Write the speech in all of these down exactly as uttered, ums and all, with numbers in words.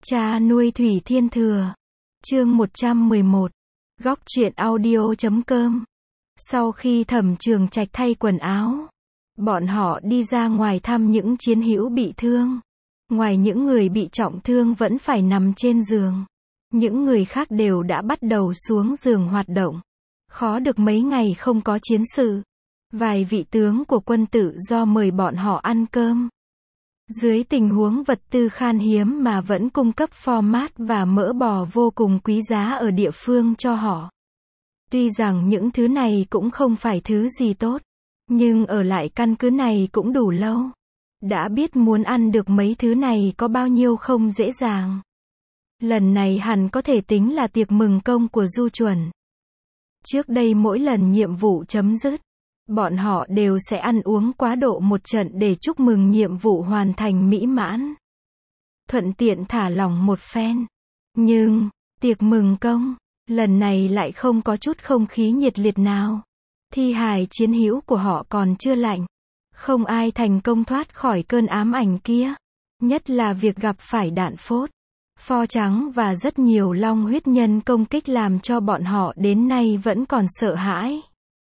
Cha nuôi Thủy Thiên Thừa. Chương một trăm mười một. Góc truyện audio chấm com. Sau khi Thẩm Trường Trạch thay quần áo, bọn họ đi ra ngoài thăm những chiến hữu bị thương. Ngoài những người bị trọng thương vẫn phải nằm trên giường, những người khác đều đã bắt đầu xuống giường hoạt động. Khó được mấy ngày không có chiến sự. Vài vị tướng của quân tự do mời bọn họ ăn cơm. Dưới tình huống vật tư khan hiếm mà vẫn cung cấp format và mỡ bò vô cùng quý giá ở địa phương cho họ. Tuy rằng những thứ này cũng không phải thứ gì tốt, nhưng ở lại căn cứ này cũng đủ lâu. Đã biết muốn ăn được mấy thứ này có bao nhiêu không dễ dàng. Lần này hẳn có thể tính là tiệc mừng công của Du Chuẩn. Trước đây mỗi lần nhiệm vụ chấm dứt, bọn họ đều sẽ ăn uống quá độ một trận để chúc mừng nhiệm vụ hoàn thành mỹ mãn. Thuận tiện thả lỏng một phen. Nhưng, tiệc mừng công, lần này lại không có chút không khí nhiệt liệt nào. Thi hài chiến hữu của họ còn chưa lạnh. Không ai thành công thoát khỏi cơn ám ảnh kia. Nhất là việc gặp phải đạn phốt, pho trắng và rất nhiều long huyết nhân công kích làm cho bọn họ đến nay vẫn còn sợ hãi.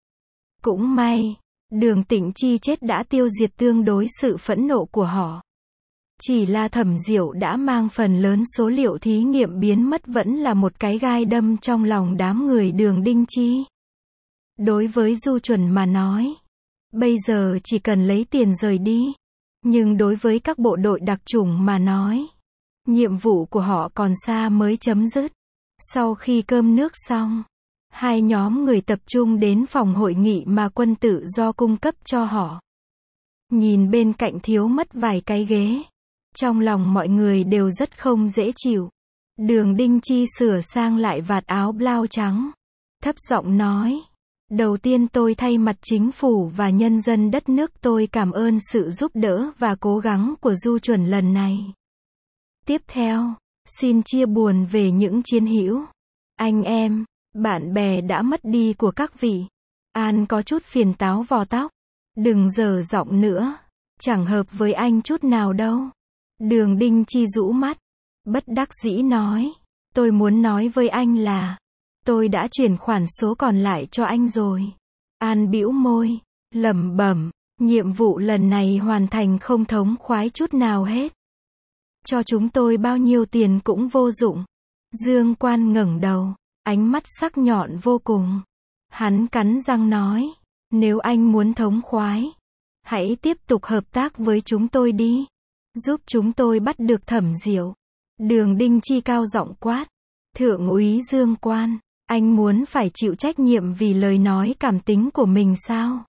Cũng may, Đường Tĩnh Chi chết đã tiêu diệt tương đối sự phẫn nộ của họ. Chỉ là Thẩm Diệu đã mang phần lớn số liệu thí nghiệm biến mất vẫn là một cái gai đâm trong lòng đám người Đường Đinh Chi. Đối với Du Chuẩn mà nói, bây giờ chỉ cần lấy tiền rời đi. Nhưng đối với các bộ đội đặc chủng mà nói, nhiệm vụ của họ còn xa mới chấm dứt. Sau khi cơm nước xong, hai nhóm người tập trung đến phòng hội nghị mà quân tự do cung cấp cho họ. Nhìn bên cạnh thiếu mất vài cái ghế, trong lòng mọi người đều rất không dễ chịu. Đường Đinh Chi sửa sang lại vạt áo blau trắng, thấp giọng nói: đầu tiên tôi thay mặt chính phủ và nhân dân đất nước tôi cảm ơn sự giúp đỡ và cố gắng của Du Chuẩn lần này. Tiếp theo, xin chia buồn về những chiến hữu, anh em, bạn bè đã mất đi của các vị. An có chút phiền táo vò tóc. Đừng dở giọng nữa, chẳng hợp với anh chút nào đâu. Đường Đinh Chi rũ mắt, bất đắc dĩ nói: tôi muốn nói với anh là, tôi đã chuyển khoản số còn lại cho anh rồi. An bĩu môi, lẩm bẩm, nhiệm vụ lần này hoàn thành không thống khoái chút nào hết. Cho chúng tôi bao nhiêu tiền cũng vô dụng. Dương Quan ngẩng đầu, ánh mắt sắc nhọn vô cùng. Hắn cắn răng nói: nếu anh muốn thống khoái, hãy tiếp tục hợp tác với chúng tôi đi. Giúp chúng tôi bắt được Thẩm Diệu. Đường Đinh Chi cao giọng quát: Thượng úy Dương Quan, anh muốn phải chịu trách nhiệm vì lời nói cảm tính của mình sao?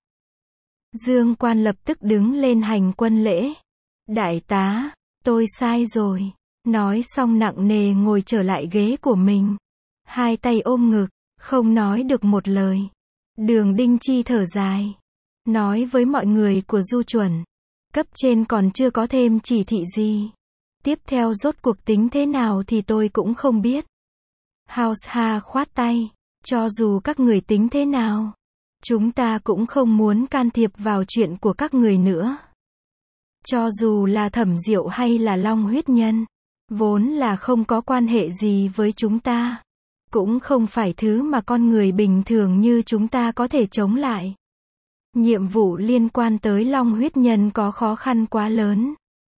Dương Quan lập tức đứng lên hành quân lễ. Đại tá, tôi sai rồi. Nói xong nặng nề ngồi trở lại ghế của mình. Hai tay ôm ngực, không nói được một lời. Đường Đinh Chi thở dài, nói với mọi người của Du Chuẩn: cấp trên còn chưa có thêm chỉ thị gì. Tiếp theo rốt cuộc tính thế nào thì tôi cũng không biết. House Ha khoát tay, cho dù các người tính thế nào, chúng ta cũng không muốn can thiệp vào chuyện của các người nữa. Cho dù là Thẩm Diệu hay là Long huyết nhân, vốn là không có quan hệ gì với chúng ta. Cũng không phải thứ mà con người bình thường như chúng ta có thể chống lại. Nhiệm vụ liên quan tới Long huyết nhân có khó khăn quá lớn.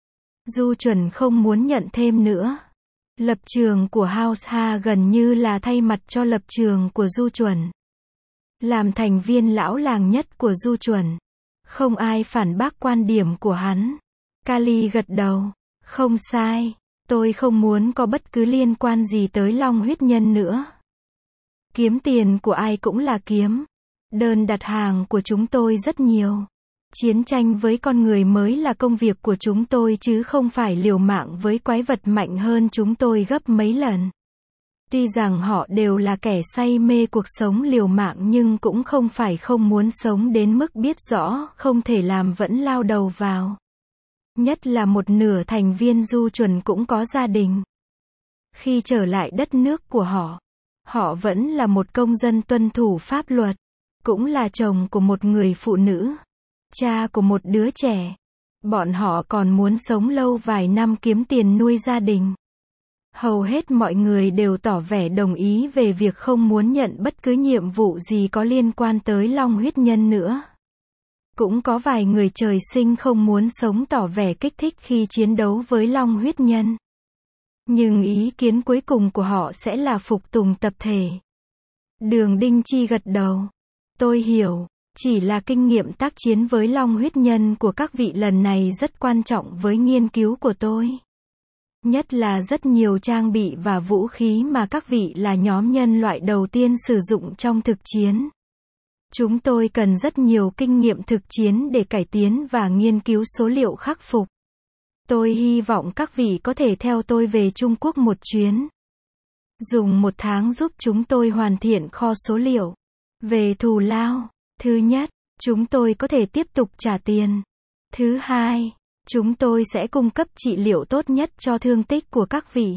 Du Chuẩn không muốn nhận thêm nữa. Lập trường của House Ha gần như là thay mặt cho lập trường của Du Chuẩn. Làm thành viên lão làng nhất của Du Chuẩn, không ai phản bác quan điểm của hắn. Kali gật đầu, không sai. Tôi không muốn có bất cứ liên quan gì tới Long huyết nhân nữa. Kiếm tiền của ai cũng là kiếm. Đơn đặt hàng của chúng tôi rất nhiều. Chiến tranh với con người mới là công việc của chúng tôi chứ không phải liều mạng với quái vật mạnh hơn chúng tôi gấp mấy lần. Tuy rằng họ đều là kẻ say mê cuộc sống liều mạng nhưng cũng không phải không muốn sống đến mức biết rõ không thể làm vẫn lao đầu vào. Nhất là một nửa thành viên Du Chuẩn cũng có gia đình. Khi trở lại đất nước của họ, họ vẫn là một công dân tuân thủ pháp luật, cũng là chồng của một người phụ nữ, cha của một đứa trẻ. Bọn họ còn muốn sống lâu vài năm kiếm tiền nuôi gia đình. Hầu hết mọi người đều tỏ vẻ đồng ý về việc không muốn nhận bất cứ nhiệm vụ gì có liên quan tới Long huyết nhân nữa. Cũng có vài người trời sinh không muốn sống tỏ vẻ kích thích khi chiến đấu với Long huyết nhân. Nhưng ý kiến cuối cùng của họ sẽ là phục tùng tập thể. Đường Đinh Chi gật đầu. Tôi hiểu, chỉ là kinh nghiệm tác chiến với Long huyết nhân của các vị lần này rất quan trọng với nghiên cứu của tôi. Nhất là rất nhiều trang bị và vũ khí mà các vị là nhóm nhân loại đầu tiên sử dụng trong thực chiến. Chúng tôi cần rất nhiều kinh nghiệm thực chiến để cải tiến và nghiên cứu số liệu khắc phục. Tôi hy vọng các vị có thể theo tôi về Trung Quốc một chuyến. Dùng một tháng giúp chúng tôi hoàn thiện kho số liệu. Về thù lao, thứ nhất, chúng tôi có thể tiếp tục trả tiền. Thứ hai, chúng tôi sẽ cung cấp trị liệu tốt nhất cho thương tích của các vị.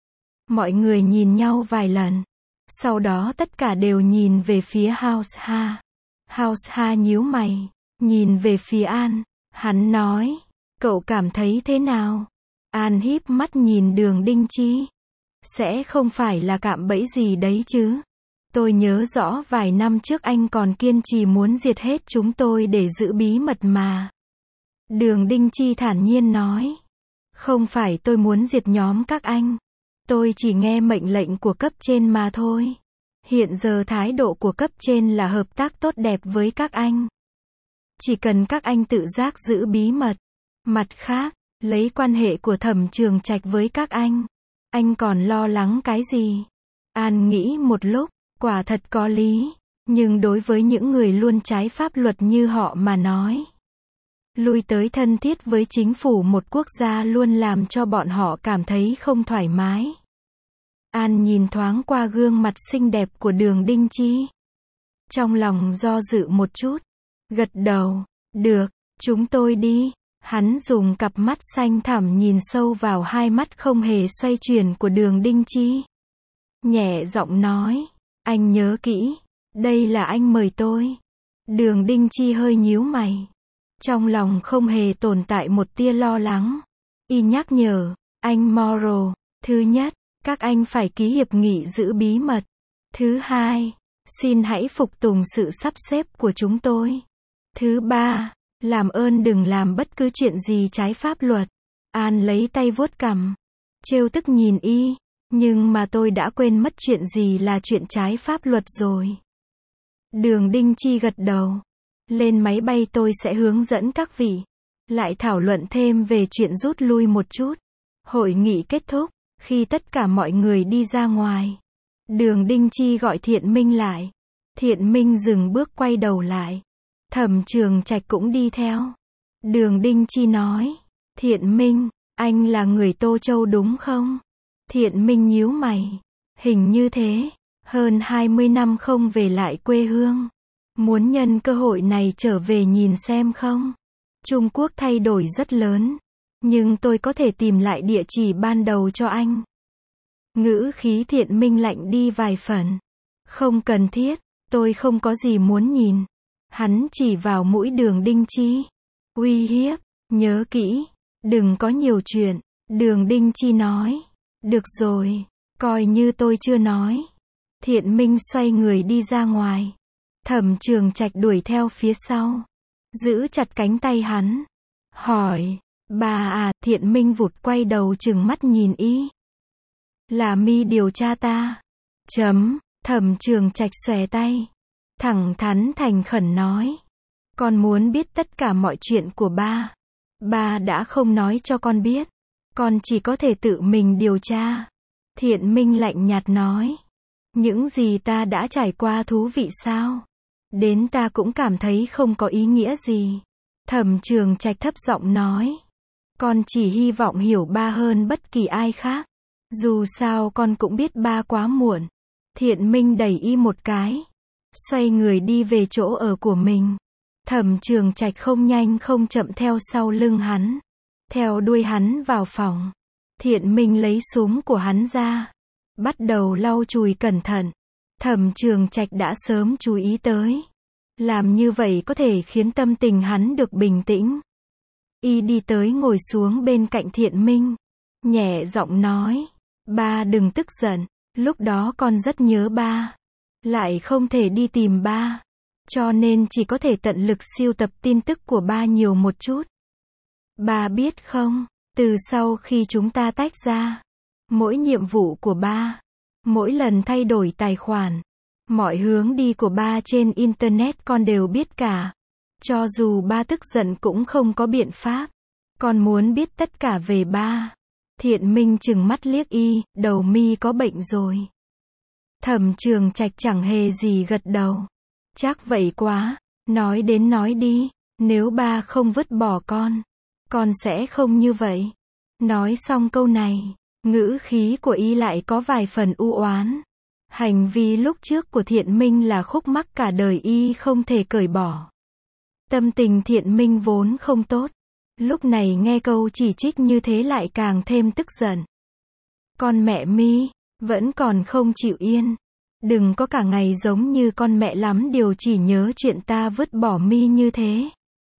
Mọi người nhìn nhau vài lần. Sau đó tất cả đều nhìn về phía House Ha. House Ha nhíu mày, nhìn về phía An. Hắn nói, cậu cảm thấy thế nào? An híp mắt nhìn Đường Đinh Chi. Sẽ không phải là cạm bẫy gì đấy chứ? Tôi nhớ rõ vài năm trước anh còn kiên trì muốn diệt hết chúng tôi để giữ bí mật mà. Đường Đinh Chi thản nhiên nói. Không phải tôi muốn diệt nhóm các anh. Tôi chỉ nghe mệnh lệnh của cấp trên mà thôi. Hiện giờ thái độ của cấp trên là hợp tác tốt đẹp với các anh. Chỉ cần các anh tự giác giữ bí mật. Mặt khác, lấy quan hệ của Thẩm Trường Trạch với các anh. Anh còn lo lắng cái gì? An nghĩ một lúc, quả thật có lý. Nhưng đối với những người luôn trái pháp luật như họ mà nói. Lui tới thân thiết với chính phủ một quốc gia luôn làm cho bọn họ cảm thấy không thoải mái. An nhìn thoáng qua gương mặt xinh đẹp của Đường Đinh Chi. Trong lòng do dự một chút. Gật đầu. Được, chúng tôi đi. Hắn dùng cặp mắt xanh thẳm nhìn sâu vào hai mắt không hề xoay chuyển của Đường Đinh Chi. Nhẹ giọng nói. Anh nhớ kỹ. Đây là anh mời tôi. Đường Đinh Chi hơi nhíu mày. Trong lòng không hề tồn tại một tia lo lắng. Y nhắc nhở. Anh Morrow. Thứ nhất, các anh phải ký hiệp nghị giữ bí mật. Thứ hai, xin hãy phục tùng sự sắp xếp của chúng tôi. Thứ ba, làm ơn đừng làm bất cứ chuyện gì trái pháp luật. An lấy tay vuốt cằm. Trêu tức nhìn y. Nhưng mà tôi đã quên mất chuyện gì là chuyện trái pháp luật rồi. Đường Đinh Chi gật đầu. Lên máy bay tôi sẽ hướng dẫn các vị. Lại thảo luận thêm về chuyện rút lui một chút. Hội nghị kết thúc. Khi tất cả mọi người đi ra ngoài. Đường Đinh Chi gọi Thiện Minh lại. Thiện Minh dừng bước quay đầu lại. Thẩm Trường Trạch cũng đi theo. Đường Đinh Chi nói. Thiện Minh, anh là người Tô Châu đúng không? Thiện Minh nhíu mày. Hình như thế. Hơn hai mươi năm không về lại quê hương. Muốn nhân cơ hội này trở về nhìn xem không? Trung Quốc thay đổi rất lớn. Nhưng tôi có thể tìm lại địa chỉ ban đầu cho anh. Ngữ khí Thiện Minh lạnh đi vài phần. Không cần thiết, tôi không có gì muốn nhìn. Hắn chỉ vào mũi Đường Đinh Chi. Uy hiếp, nhớ kỹ, đừng có nhiều chuyện. Đường Đinh Chi nói. Được rồi, coi như tôi chưa nói. Thiện Minh xoay người đi ra ngoài. Thẩm Trường Trạch đuổi theo phía sau. Giữ chặt cánh tay hắn. Hỏi. Bà à, Thiện Minh vụt quay đầu trừng mắt nhìn y. Là mi điều tra ta. Chấm, Thẩm Trường Trạch xòe tay. Thẳng thắn thành khẩn nói. Con muốn biết tất cả mọi chuyện của ba. Ba đã không nói cho con biết. Con chỉ có thể tự mình điều tra. Thiện Minh lạnh nhạt nói. Những gì ta đã trải qua thú vị sao? Đến ta cũng cảm thấy không có ý nghĩa gì. Thẩm Trường Trạch thấp giọng nói. Con chỉ hy vọng hiểu ba hơn bất kỳ ai khác. Dù sao con cũng biết ba quá muộn. Thiện Minh đẩy y một cái. Xoay người đi về chỗ ở của mình. Thẩm Trường Trạch không nhanh không chậm theo sau lưng hắn. Theo đuôi hắn vào phòng. Thiện Minh lấy súng của hắn ra. Bắt đầu lau chùi cẩn thận. Thẩm Trường Trạch đã sớm chú ý tới. Làm như vậy có thể khiến tâm tình hắn được bình tĩnh. Y đi tới ngồi xuống bên cạnh Thiện Minh. Nhẹ giọng nói. Ba đừng tức giận, lúc đó con rất nhớ ba. Lại không thể đi tìm ba. Cho nên chỉ có thể tận lực sưu tập tin tức của ba nhiều một chút. Ba biết không, từ sau khi chúng ta tách ra, mỗi nhiệm vụ của ba, mỗi lần thay đổi tài khoản, mọi hướng đi của ba trên Internet con đều biết cả. Cho dù ba tức giận cũng không có biện pháp. Con muốn biết tất cả về ba. Thiện Minh trừng mắt liếc y, đầu mi có bệnh rồi. Thẩm Trường Trạch chẳng hề gì gật đầu. Chắc vậy quá, nói đến nói đi, nếu ba không vứt bỏ con, con sẽ không như vậy. Nói xong câu này, ngữ khí của y lại có vài phần u oán. Hành vi lúc trước của Thiện Minh là khúc mắc cả đời y không thể cởi bỏ. Tâm tình Thiện Minh vốn không tốt. Lúc này nghe câu chỉ trích như thế lại càng thêm tức giận. Con mẹ mi, vẫn còn không chịu yên. Đừng có cả ngày giống như con mẹ lắm điều chỉ nhớ chuyện ta vứt bỏ mi như thế.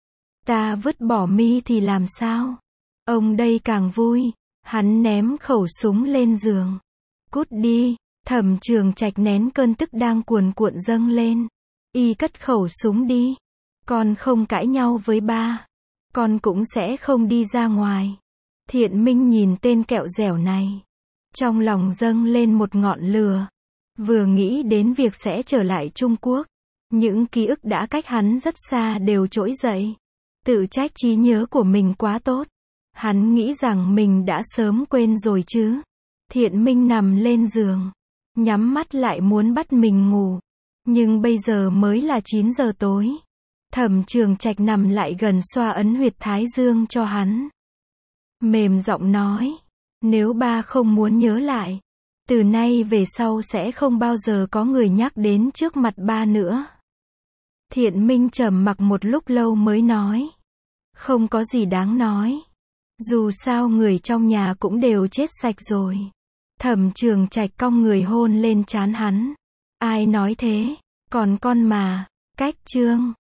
Ta vứt bỏ mi thì làm sao? Ông đây càng vui. Hắn ném khẩu súng lên giường. Cút đi. Thẩm Trường Trạch nén cơn tức đang cuồn cuộn dâng lên. Y cất khẩu súng đi. Con không cãi nhau với ba. Con cũng sẽ không đi ra ngoài. Thiện Minh nhìn tên kẹo dẻo này. Trong lòng dâng lên một ngọn lửa. Vừa nghĩ đến việc sẽ trở lại Trung Quốc. Những ký ức đã cách hắn rất xa đều trỗi dậy. Tự trách trí nhớ của mình quá tốt. Hắn nghĩ rằng mình đã sớm quên rồi chứ. Thiện Minh nằm lên giường. Nhắm mắt lại muốn bắt mình ngủ. Nhưng bây giờ mới là chín giờ tối. Thẩm Trường Trạch nằm lại gần xoa ấn huyệt thái dương cho hắn. Mềm giọng nói. Nếu ba không muốn nhớ lại. Từ nay về sau sẽ không bao giờ có người nhắc đến trước mặt ba nữa. Thiện Minh trầm mặc một lúc lâu mới nói. Không có gì đáng nói. Dù sao người trong nhà cũng đều chết sạch rồi. Thẩm Trường Trạch cong người hôn lên trán hắn. Ai nói thế? Còn con mà. Cách chương.